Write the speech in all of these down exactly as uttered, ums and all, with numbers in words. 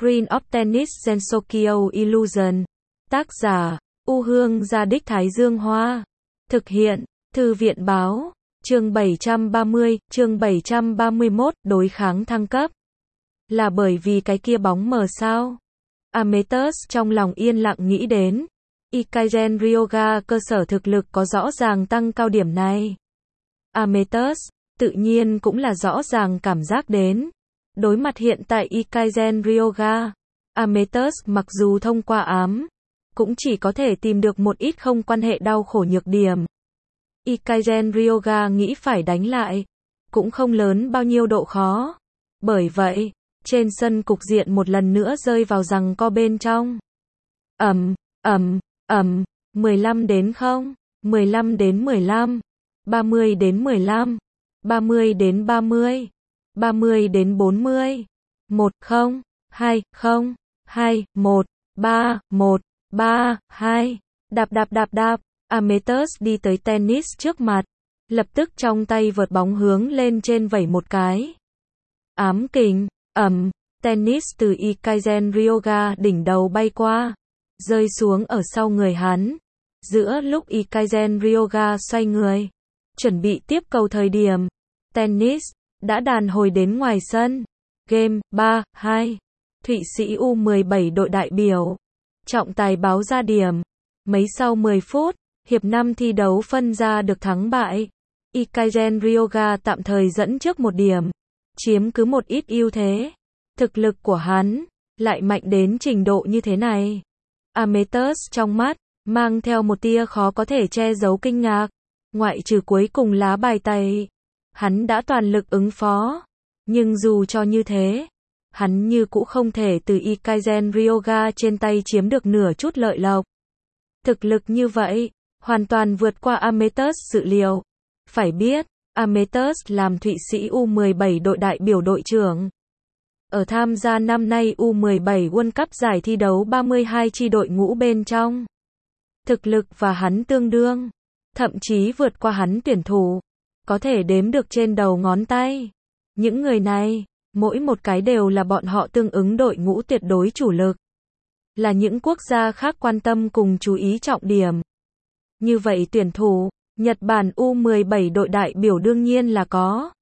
Green of Tennis Gensokyo Illusion. Tác giả, U Hương Gia Đích Thái Dương Hoa. Thực hiện, Thư viện Báo. Chương bảy trăm ba mươi, chương bảy trăm ba mươi mốt, đối kháng thăng cấp. Là bởi vì cái kia bóng mờ sao? Amethyst trong lòng yên lặng nghĩ đến. Ikagen Ryoga cơ sở thực lực có rõ ràng tăng cao điểm này. Amethyst, tự nhiên cũng là rõ ràng cảm giác đến. Đối mặt hiện tại Ikagen Ryoga, Amethyst mặc dù thông qua ám, cũng chỉ có thể tìm được một ít không quan hệ đau khổ nhược điểm. Ikagen Ryoga nghĩ phải đánh lại, cũng không lớn bao nhiêu độ khó. Bởi vậy, trên sân cục diện một lần nữa rơi vào giằng co bên trong. Ầm, ầm, ầm, mười lăm đến không, mười lăm đến mười lăm, ba mươi đến mười lăm, ba mươi đến ba mươi, ba mươi đến bốn mươi, một không, hai không, hai một, ba một, ba hai, đạp đạp đạp đạp. Amethyst đi tới tennis trước mặt, lập tức trong tay vợt bóng hướng lên trên vẩy một cái. Ám kình, ầm, tennis từ Ikagen Ryoga đỉnh đầu bay qua, rơi xuống ở sau người hắn. Giữa lúc Ikagen Ryoga xoay người, chuẩn bị tiếp cầu thời điểm, tennis đã đàn hồi đến ngoài sân. Game ba hai. Thụy Sĩ U mười bảy đội đại biểu. Trọng tài báo ra điểm. Mấy sau mười phút, hiệp năm thi đấu phân ra được thắng bại. Ikagen Ryoga tạm thời dẫn trước một điểm, chiếm cứ một ít ưu thế. Thực lực của hắn lại mạnh đến trình độ như thế này. Amethyst trong mắt mang theo một tia khó có thể che giấu kinh ngạc. Ngoại trừ cuối cùng lá bài tẩy, hắn đã toàn lực ứng phó. Nhưng dù cho như thế, hắn như cũ không thể từ Ikagen Ryoga trên tay chiếm được nửa chút lợi lộc. Thực lực như vậy, hoàn toàn vượt qua Amethyst dự liệu. Phải biết, Amethyst làm Thụy Sĩ U mười bảy đội đại biểu đội trưởng. Ở tham gia năm nay U mười bảy World Cup giải thi đấu ba mươi hai chi đội ngũ bên trong. Thực lực và hắn tương đương, thậm chí vượt qua hắn tuyển thủ, có thể đếm được trên đầu ngón tay. Những người này, mỗi một cái đều là bọn họ tương ứng đội ngũ tuyệt đối chủ lực. Là những quốc gia khác quan tâm cùng chú ý trọng điểm. Như vậy tuyển thủ, Nhật Bản U mười bảy đội đại biểu đương nhiên là có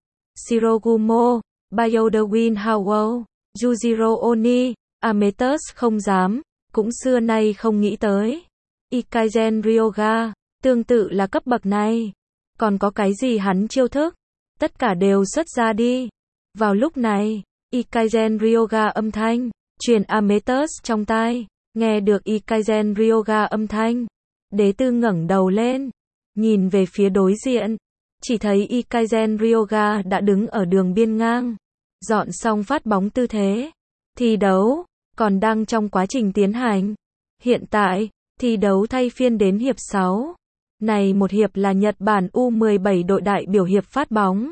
Shirogumo, Bayodewin Howell, Yujiro Oni. Amethyst không dám, cũng xưa nay không nghĩ tới. Ikagen Ryoga, tương tự là cấp bậc này. Còn có cái gì hắn chiêu thức? Tất cả đều xuất ra đi. Vào lúc này, Ikagen Ryoga âm thanh truyền Amethyst trong tai. Nghe được Ikagen Ryoga âm thanh, Đế Tư ngẩng đầu lên, nhìn về phía đối diện, chỉ thấy Ikagen Ryoga đã đứng ở đường biên ngang, dọn xong phát bóng tư thế. Thi đấu còn đang trong quá trình tiến hành. Hiện tại, thi đấu thay phiên đến hiệp sáu. Này một hiệp là Nhật Bản U mười bảy đội đại biểu hiệp phát bóng.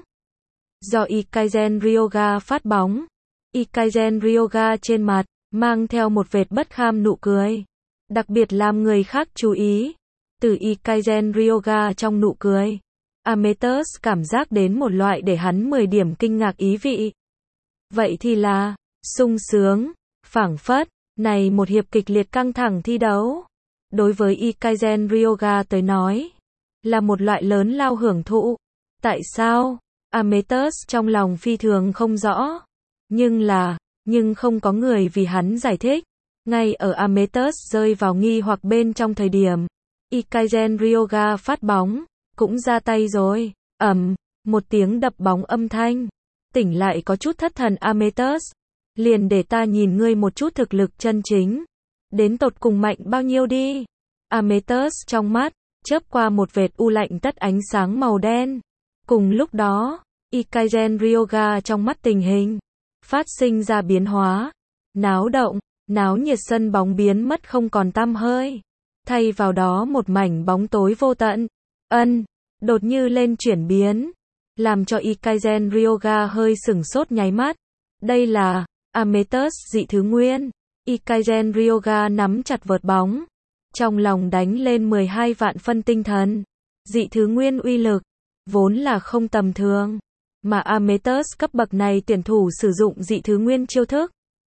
Do Ikagen Ryoga phát bóng, Ikagen Ryoga trên mặt mang theo một vệt bất kham nụ cười, đặc biệt làm người khác chú ý. Từ Ikagen Ryoga trong nụ cười, Amethyst cảm giác đến một loại để hắn mười điểm kinh ngạc ý vị. Vậy thì là sung sướng, phảng phất, này một hiệp kịch liệt căng thẳng thi đấu, đối với Ikagen Ryoga tới nói, là một loại lớn lao hưởng thụ. Tại sao? Amethyst trong lòng phi thường không rõ. Nhưng là, nhưng không có người vì hắn giải thích. Ngay ở Amethyst rơi vào nghi hoặc bên trong thời điểm, Ikagen Ryoga phát bóng, cũng ra tay rồi. Ầm, một tiếng đập bóng âm thanh, tỉnh lại có chút thất thần Amethyst. Liền để ta nhìn ngươi một chút thực lực chân chính, đến tột cùng mạnh bao nhiêu đi. Amethyst trong mắt chớp qua một vệt u lạnh tất ánh sáng màu đen. Cùng lúc đó, Ikagen Ryoga trong mắt tình hình phát sinh ra biến hóa. Náo động, náo nhiệt sân bóng biến mất không còn tăm hơi. Thay vào đó một mảnh bóng tối vô tận. Ân, đột như lên chuyển biến, làm cho Ikagen Ryoga hơi sửng sốt nháy mắt. Đây là Amethyst dị thứ nguyên. Ikagen Ryoga nắm chặt vợt bóng, trong lòng đánh lên mười hai vạn phân tinh thần. Dị thứ nguyên uy lực vốn là không tầm thường, mà Amethyst cấp bậc này tuyển thủ sử dụng dị thứ nguyên chiêu thức,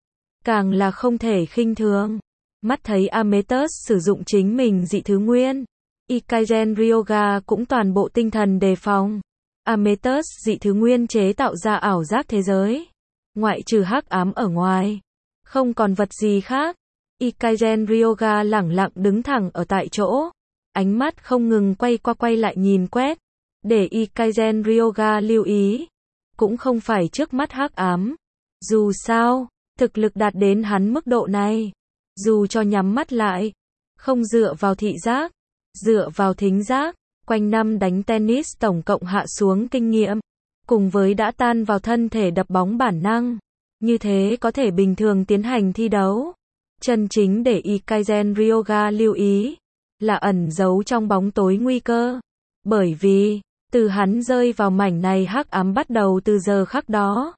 càng là không thể khinh thường. Mắt thấy Amethyst sử dụng chính mình dị thứ nguyên, Ikagen Ryoga cũng toàn bộ tinh thần đề phòng. Amethyst dị thứ nguyên chế tạo ra ảo giác thế giới, ngoại trừ hắc ám ở ngoài, không còn vật gì khác. Ikagen Ryoga lẳng lặng đứng thẳng ở tại chỗ, ánh mắt không ngừng quay qua quay lại nhìn quét, để Ikagen Ryoga lưu ý, cũng không phải trước mắt hắc ám. Dù sao, thực lực đạt đến hắn mức độ này, dù cho nhắm mắt lại, không dựa vào thị giác, dựa vào thính giác, quanh năm đánh tennis tổng cộng hạ xuống kinh nghiệm, cùng với đã tan vào thân thể đập bóng bản năng, như thế có thể bình thường tiến hành thi đấu. Chân chính để Ikagen Ryoga lưu ý, là ẩn giấu trong bóng tối nguy cơ. Bởi vì, từ hắn rơi vào mảnh này hắc ám bắt đầu từ giờ khắc đó,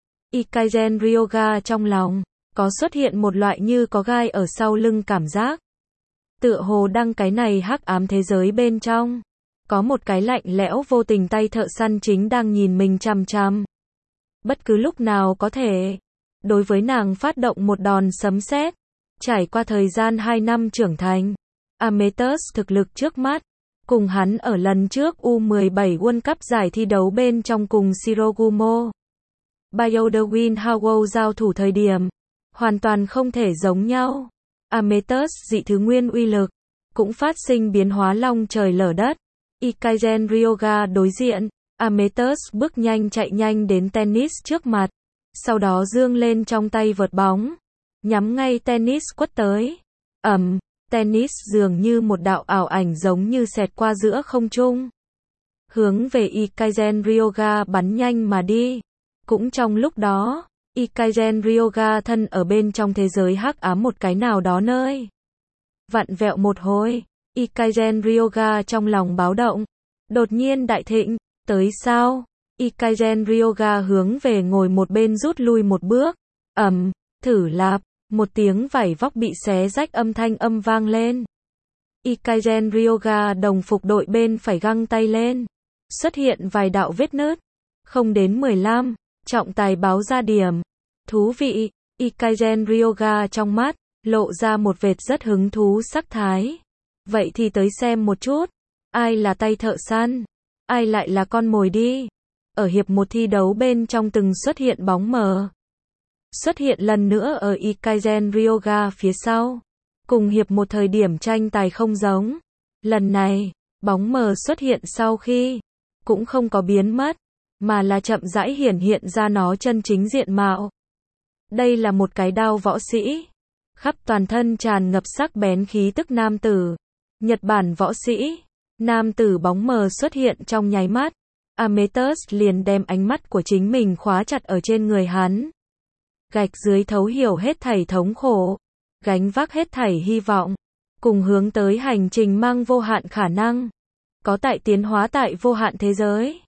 Ikagen Ryoga trong lòng, có xuất hiện một loại như có gai ở sau lưng cảm giác. Tựa hồ đăng cái này hắc ám thế giới bên trong, có một cái lạnh lẽo vô tình tay thợ săn chính đang nhìn mình chằm chằm. Bất cứ lúc nào có thể, đối với nàng phát động một đòn sấm sét. Trải qua thời gian hai năm trưởng thành, Amethyst thực lực trước mắt, cùng hắn ở lần trước U mười bảy World Cup giải thi đấu bên trong cùng Shirogumo Bioderwin Howell giao thủ thời điểm, hoàn toàn không thể giống nhau. Amethyst dị thứ nguyên uy lực, cũng phát sinh biến hóa long trời lở đất. Ikagen Ryoga đối diện, Amethyst bước nhanh chạy nhanh đến tennis trước mặt, sau đó giương lên trong tay vợt bóng, nhắm ngay tennis quất tới. Ầm, tennis dường như một đạo ảo ảnh giống như xẹt qua giữa không trung, hướng về Ikagen Ryoga bắn nhanh mà đi. Cũng trong lúc đó, Ikagen Ryoga thân ở bên trong thế giới hắc ám một cái nào đó nơi. Vặn vẹo một hồi, Ikagen Ryoga trong lòng báo động, đột nhiên đại thịnh, tới sao? Ikagen Ryoga hướng về ngồi một bên rút lui một bước. Ầm, thử lạp, một tiếng vảy vóc bị xé rách âm thanh âm vang lên. Ikagen Ryoga đồng phục đội bên phải găng tay lên, xuất hiện vài đạo vết nứt. Không đến mười lăm, trọng tài báo ra điểm. Thú vị, Ikagen Ryoga trong mắt, lộ ra một vệt rất hứng thú sắc thái. Vậy thì tới xem một chút, ai là tay thợ săn, ai lại là con mồi đi. Ở hiệp một thi đấu bên trong từng xuất hiện bóng mờ. Xuất hiện lần nữa ở Ikagen Ryoga phía sau. Cùng hiệp một thời điểm tranh tài không giống. Lần này, bóng mờ xuất hiện sau khi, cũng không có biến mất, mà là chậm rãi hiển hiện ra nó chân chính diện mạo. Đây là một cái đao võ sĩ, khắp toàn thân tràn ngập sắc bén khí tức nam tử. Nhật Bản võ sĩ, nam tử bóng mờ xuất hiện trong nháy mắt. Amethyst liền đem ánh mắt của chính mình khóa chặt ở trên người hắn. Gạch dưới thấu hiểu hết thảy thống khổ, gánh vác hết thảy hy vọng, cùng hướng tới hành trình mang vô hạn khả năng, có tại tiến hóa tại vô hạn thế giới.